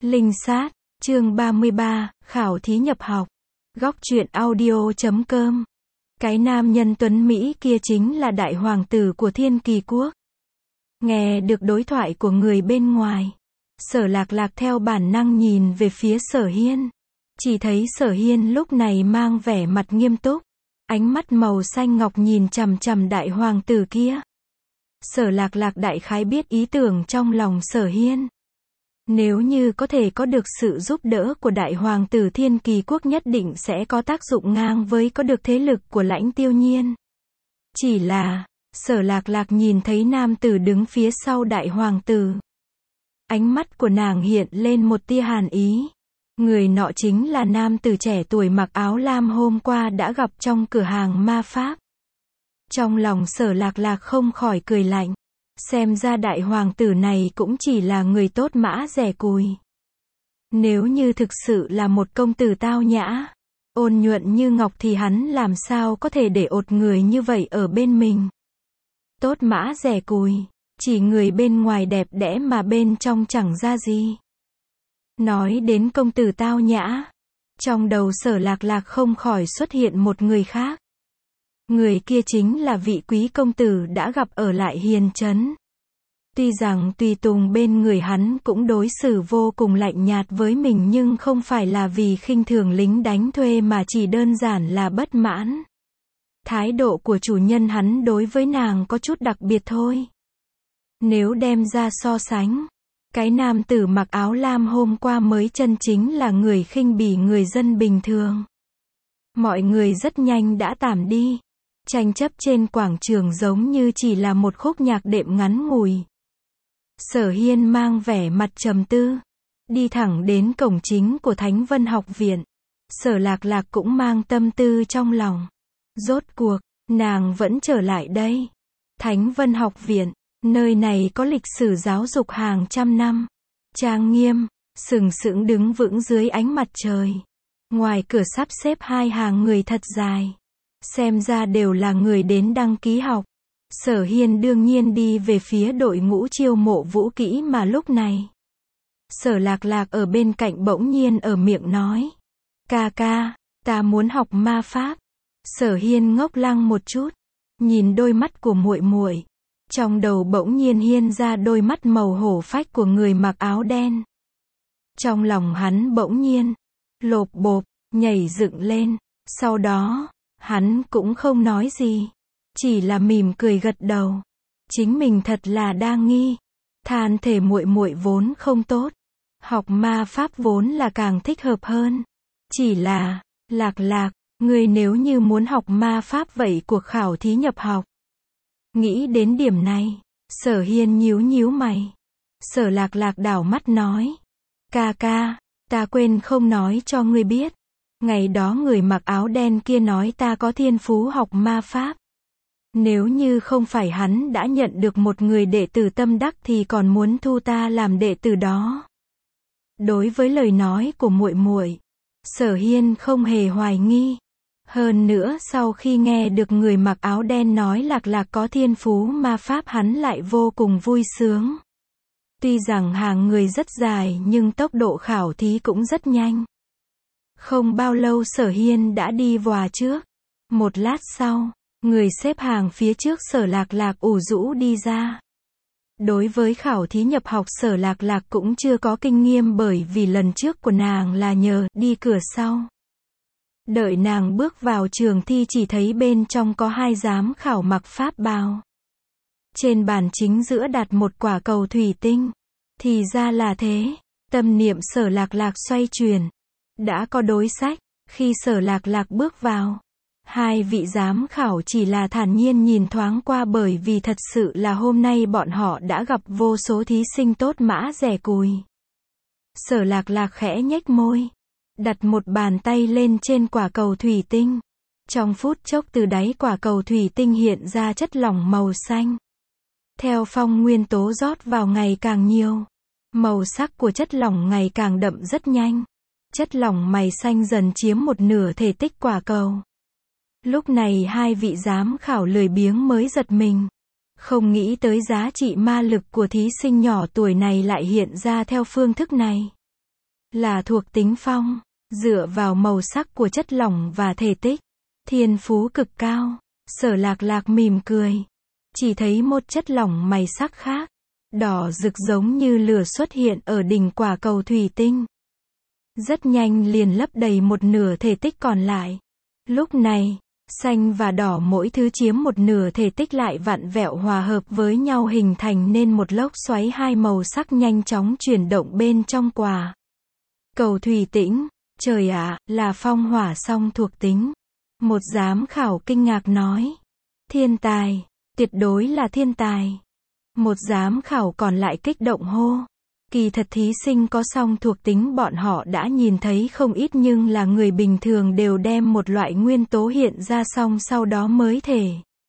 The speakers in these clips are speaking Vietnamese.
Linh sát, chương 33, khảo thí nhập học. Góc truyện audio.com. Cái nam nhân tuấn Mỹ kia chính là đại hoàng tử của Thiên Kỳ Quốc. Nghe được đối thoại của người bên ngoài, Sở Lạc Lạc theo bản năng nhìn về phía Sở Hiên. Chỉ thấy Sở Hiên lúc này mang vẻ mặt nghiêm túc, ánh mắt màu xanh ngọc nhìn chằm chằm đại hoàng tử kia. Sở Lạc Lạc đại khái biết ý tưởng trong lòng Sở Hiên. Nếu như có thể có được sự giúp đỡ của đại hoàng tử Thiên Kỳ Quốc nhất định sẽ có tác dụng ngang với có được thế lực của Lãnh Tiêu Nhiên. Chỉ là, Sở Lạc Lạc nhìn thấy nam tử đứng phía sau đại hoàng tử. Ánh mắt của nàng hiện lên một tia hàn ý. Người nọ chính là nam tử trẻ tuổi mặc áo lam hôm qua đã gặp trong cửa hàng ma pháp. Trong lòng Sở Lạc Lạc không khỏi cười lạnh. Xem ra đại hoàng tử này cũng chỉ là người tốt mã rẻ cùi. Nếu như thực sự là một công tử tao nhã, ôn nhuận như ngọc thì hắn làm sao có thể để ột người như vậy ở bên mình. Tốt mã rẻ cùi, chỉ người bên ngoài đẹp đẽ mà bên trong chẳng ra gì. Nói đến công tử tao nhã, trong đầu Sở Lạc Lạc không khỏi xuất hiện một người khác. Người kia chính là vị quý công tử đã gặp ở lại Hiền Trấn. Tuy rằng tùy tùng bên người hắn cũng đối xử vô cùng lạnh nhạt với mình nhưng không phải là vì khinh thường lính đánh thuê mà chỉ đơn giản là bất mãn. Thái độ của chủ nhân hắn đối với nàng có chút đặc biệt thôi. Nếu đem ra so sánh, cái nam tử mặc áo lam hôm qua mới chân chính là người khinh bỉ người dân bình thường. Mọi người rất nhanh đã tản đi. Tranh chấp trên quảng trường giống như chỉ là một khúc nhạc đệm ngắn ngủi. Sở Hiên mang vẻ mặt trầm tư, đi thẳng đến cổng chính của Thánh Vân Học Viện. Sở Lạc Lạc cũng mang tâm tư trong lòng. Rốt cuộc, nàng vẫn trở lại đây. Thánh Vân Học Viện, nơi này có lịch sử giáo dục hàng trăm năm. Trang nghiêm, sừng sững đứng vững dưới ánh mặt trời. Ngoài cửa sắp xếp hai hàng người thật dài. Xem ra đều là người đến đăng ký học. Sở Hiên đương nhiên đi về phía đội ngũ chiêu mộ vũ kỹ mà lúc này. Sở Lạc Lạc ở bên cạnh bỗng nhiên ở miệng nói. Ca ca, ta muốn học ma pháp. Sở Hiên ngốc lăng một chút. Nhìn đôi mắt của muội muội. Trong đầu bỗng nhiên hiện ra đôi mắt màu hổ phách của người mặc áo đen. Trong lòng hắn bỗng nhiên, lộp bộp, nhảy dựng lên. Sau đó, hắn cũng không nói gì, chỉ là mỉm cười gật đầu. Chính mình thật là đa nghi. Than thể muội muội vốn không tốt, học ma pháp vốn là càng thích hợp hơn. Chỉ là, Lạc Lạc, ngươi nếu như muốn học ma pháp vậy cuộc khảo thí nhập học. Nghĩ đến điểm này, Sở Hiên nhíu nhíu mày. Sở Lạc Lạc đảo mắt nói, ca ca, ta quên không nói cho ngươi biết. Ngày đó người mặc áo đen kia nói ta có thiên phú học ma pháp. Nếu như không phải hắn đã nhận được một người đệ tử tâm đắc thì còn muốn thu ta làm đệ tử đó. Đối với lời nói của muội muội, Sở Hiên không hề hoài nghi. Hơn nữa sau khi nghe được người mặc áo đen nói Lạc Lạc có thiên phú ma pháp hắn lại vô cùng vui sướng. Tuy rằng hàng người rất dài nhưng tốc độ khảo thí cũng rất nhanh. Không bao lâu Sở Hiên đã đi vòa trước. Một lát sau, người xếp hàng phía trước Sở Lạc Lạc ủ rũ đi ra. Đối với khảo thí nhập học Sở Lạc Lạc cũng chưa có kinh nghiệm bởi vì lần trước của nàng là nhờ đi cửa sau. Đợi nàng bước vào trường thi chỉ thấy bên trong có hai giám khảo mặc pháp bào. Trên bàn chính giữa đặt một quả cầu thủy tinh. Thì ra là thế. Tâm niệm Sở Lạc Lạc xoay chuyển. Đã có đối sách, khi Sở Lạc Lạc bước vào, hai vị giám khảo chỉ là thản nhiên nhìn thoáng qua bởi vì thật sự là hôm nay bọn họ đã gặp vô số thí sinh tốt mã rẻ cùi. Sở Lạc Lạc khẽ nhếch môi, đặt một bàn tay lên trên quả cầu thủy tinh. Trong phút chốc từ đáy quả cầu thủy tinh hiện ra chất lỏng màu xanh. Theo phong nguyên tố rót vào ngày càng nhiều, màu sắc của chất lỏng ngày càng đậm rất nhanh. Chất lỏng màu xanh dần chiếm một nửa thể tích quả cầu. Lúc này hai vị giám khảo lười biếng mới giật mình. Không nghĩ tới giá trị ma lực của thí sinh nhỏ tuổi này lại hiện ra theo phương thức này. là thuộc tính phong, dựa vào màu sắc của chất lỏng và thể tích, thiên phú cực cao. Sở Lạc Lạc mỉm cười, chỉ thấy một chất lỏng màu sắc khác, đỏ rực giống như lửa xuất hiện ở đỉnh quả cầu thủy tinh. Rất nhanh liền lấp đầy một nửa thể tích còn lại. Lúc này, xanh và đỏ mỗi thứ chiếm một nửa thể tích lại vặn vẹo hòa hợp với nhau hình thành nên một lốc xoáy hai màu sắc nhanh chóng chuyển động bên trong quả cầu thủy tinh. Trời ạ, là phong hỏa song thuộc tính. Một giám khảo kinh ngạc nói. Thiên tài, tuyệt đối là thiên tài. Một giám khảo còn lại kích động hô. Kỳ thật thí sinh có song thuộc tính bọn họ đã nhìn thấy không ít, nhưng là người bình thường đều đem một loại nguyên tố hiện ra xong sau đó mới thể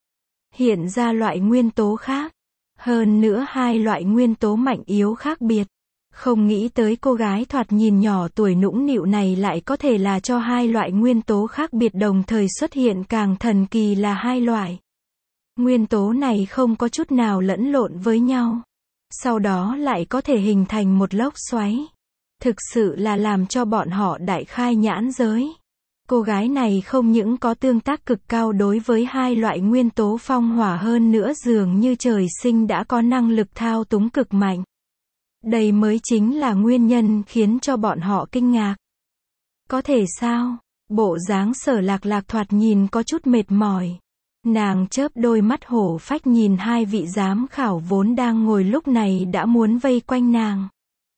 hiện ra loại nguyên tố khác. Hơn nữa hai loại nguyên tố mạnh yếu khác biệt. Không nghĩ tới cô gái thoạt nhìn nhỏ tuổi nũng nịu này lại có thể là cho hai loại nguyên tố khác biệt đồng thời xuất hiện, càng thần kỳ là hai loại nguyên tố này không có chút nào lẫn lộn với nhau. Sau đó lại có thể hình thành một lốc xoáy. Thực sự là làm cho bọn họ đại khai nhãn giới. Cô gái này không những có tương tác cực cao đối với hai loại nguyên tố phong hỏa, hơn nữa dường như trời sinh đã có năng lực thao túng cực mạnh. Đây mới chính là nguyên nhân khiến cho bọn họ kinh ngạc. Có thể sao? Bộ dáng Sở Lạc Lạc thoạt nhìn có chút mệt mỏi. Nàng chớp đôi mắt hổ phách nhìn hai vị giám khảo vốn đang ngồi lúc này đã muốn vây quanh nàng.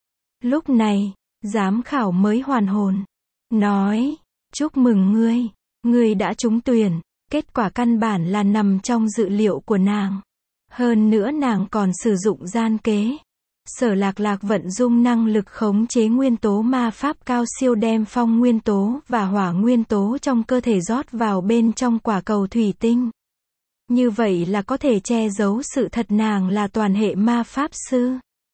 Lúc này, giám khảo mới hoàn hồn. Nói, chúc mừng ngươi đã trúng tuyển. Kết quả căn bản là nằm trong dự liệu của nàng. Hơn nữa nàng còn sử dụng gian kế. Sở Lạc Lạc vận dụng năng lực khống chế nguyên tố ma pháp cao siêu, đem phong nguyên tố và hỏa nguyên tố trong cơ thể rót vào bên trong quả cầu thủy tinh. Như vậy là có thể che giấu sự thật nàng là toàn hệ ma pháp sư.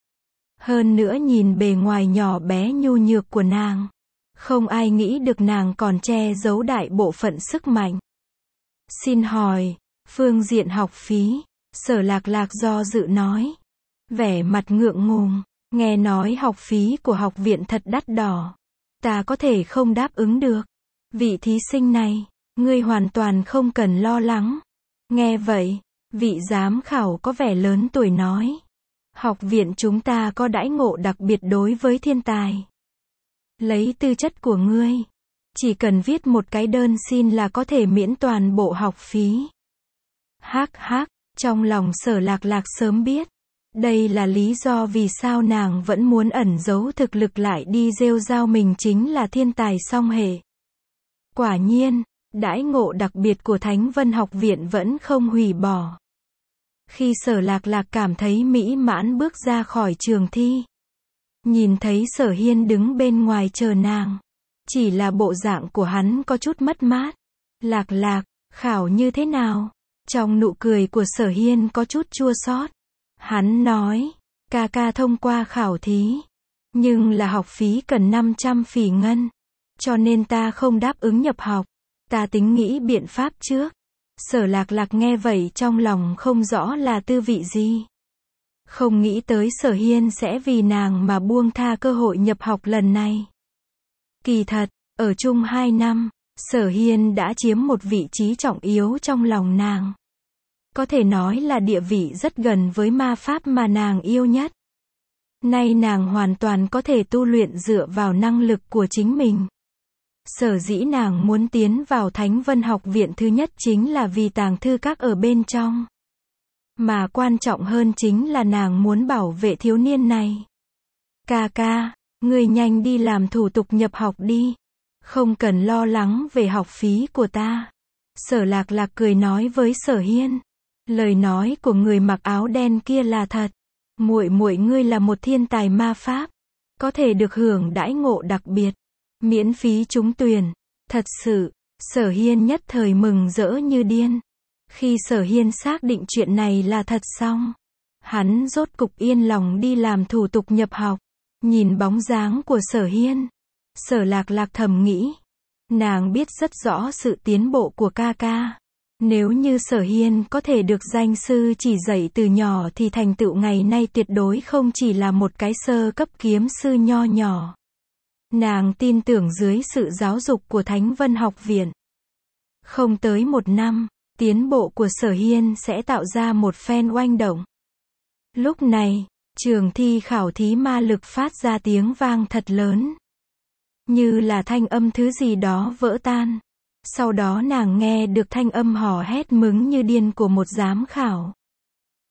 Hơn nữa nhìn bề ngoài nhỏ bé nhu nhược của nàng, không ai nghĩ được nàng còn che giấu đại bộ phận sức mạnh. Xin hỏi, phương diện học phí, Sở Lạc Lạc do dự nói. Vẻ mặt ngượng ngùng, nghe nói học phí của học viện thật đắt đỏ. Ta có thể không đáp ứng được. Vị thí sinh này, ngươi hoàn toàn không cần lo lắng. Nghe vậy, vị giám khảo có vẻ lớn tuổi nói. Học viện chúng ta có đãi ngộ đặc biệt đối với thiên tài. Lấy tư chất của ngươi, chỉ cần viết một cái đơn xin là có thể miễn toàn bộ học phí. Hắc hắc, trong lòng Sở Lạc Lạc sớm biết. Đây là lý do vì sao nàng vẫn muốn ẩn giấu thực lực lại đi rêu rao mình chính là thiên tài song hệ. Quả nhiên, đãi ngộ đặc biệt của Thánh Vân Học Viện vẫn không hủy bỏ. Khi Sở Lạc Lạc cảm thấy mỹ mãn bước ra khỏi trường thi, nhìn thấy Sở Hiên đứng bên ngoài chờ nàng. Chỉ là bộ dạng của hắn có chút mất mát. Lạc Lạc, khảo như thế nào? Trong nụ cười của Sở Hiên có chút chua xót. Hắn nói, ca ca thông qua khảo thí, nhưng là học phí cần 500 phỉ ngân, cho nên ta không đáp ứng nhập học, ta tính nghĩ biện pháp trước. Sở Lạc Lạc nghe vậy trong lòng không rõ là tư vị gì. Không nghĩ tới Sở Hiên sẽ vì nàng mà buông tha cơ hội nhập học lần này. Kỳ thật, ở chung 2 năm, Sở Hiên đã chiếm một vị trí trọng yếu trong lòng nàng. Có thể nói là địa vị rất gần với ma pháp mà nàng yêu nhất. Nay nàng hoàn toàn có thể tu luyện dựa vào năng lực của chính mình. Sở dĩ nàng muốn tiến vào Thánh Vân Học Viện thứ nhất chính là vì tàng thư các ở bên trong. Mà quan trọng hơn chính là nàng muốn bảo vệ thiếu niên này. Ca ca, ngươi nhanh đi làm thủ tục nhập học đi. Không cần lo lắng về học phí của ta. Sở Lạc Lạc cười nói với Sở Hiên. Lời nói của người mặc áo đen kia là thật. Muội muội ngươi là một thiên tài ma pháp, có thể được hưởng đãi ngộ đặc biệt, miễn phí trúng tuyển. Thật sự, Sở Hiên nhất thời mừng rỡ như điên. Khi Sở Hiên xác định chuyện này là thật xong, hắn rốt cục yên lòng đi làm thủ tục nhập học. Nhìn bóng dáng của Sở Hiên, Sở Lạc Lạc thầm nghĩ, nàng biết rất rõ sự tiến bộ của ca ca. Nếu như Sở Hiên có thể được danh sư chỉ dạy từ nhỏ thì thành tựu ngày nay tuyệt đối không chỉ là một cái sơ cấp kiếm sư nho nhỏ. Nàng tin tưởng dưới sự giáo dục của Thánh Vân Học Viện, không tới 1 năm, tiến bộ của Sở Hiên sẽ tạo ra một phen oanh động. Lúc này, trường thi khảo thí ma lực phát ra tiếng vang thật lớn. Như là thanh âm thứ gì đó vỡ tan. Sau đó nàng nghe được thanh âm hò hét mừng như điên của một giám khảo.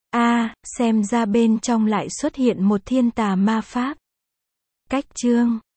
Xem ra bên trong lại xuất hiện một thiên tà ma pháp. Cách chương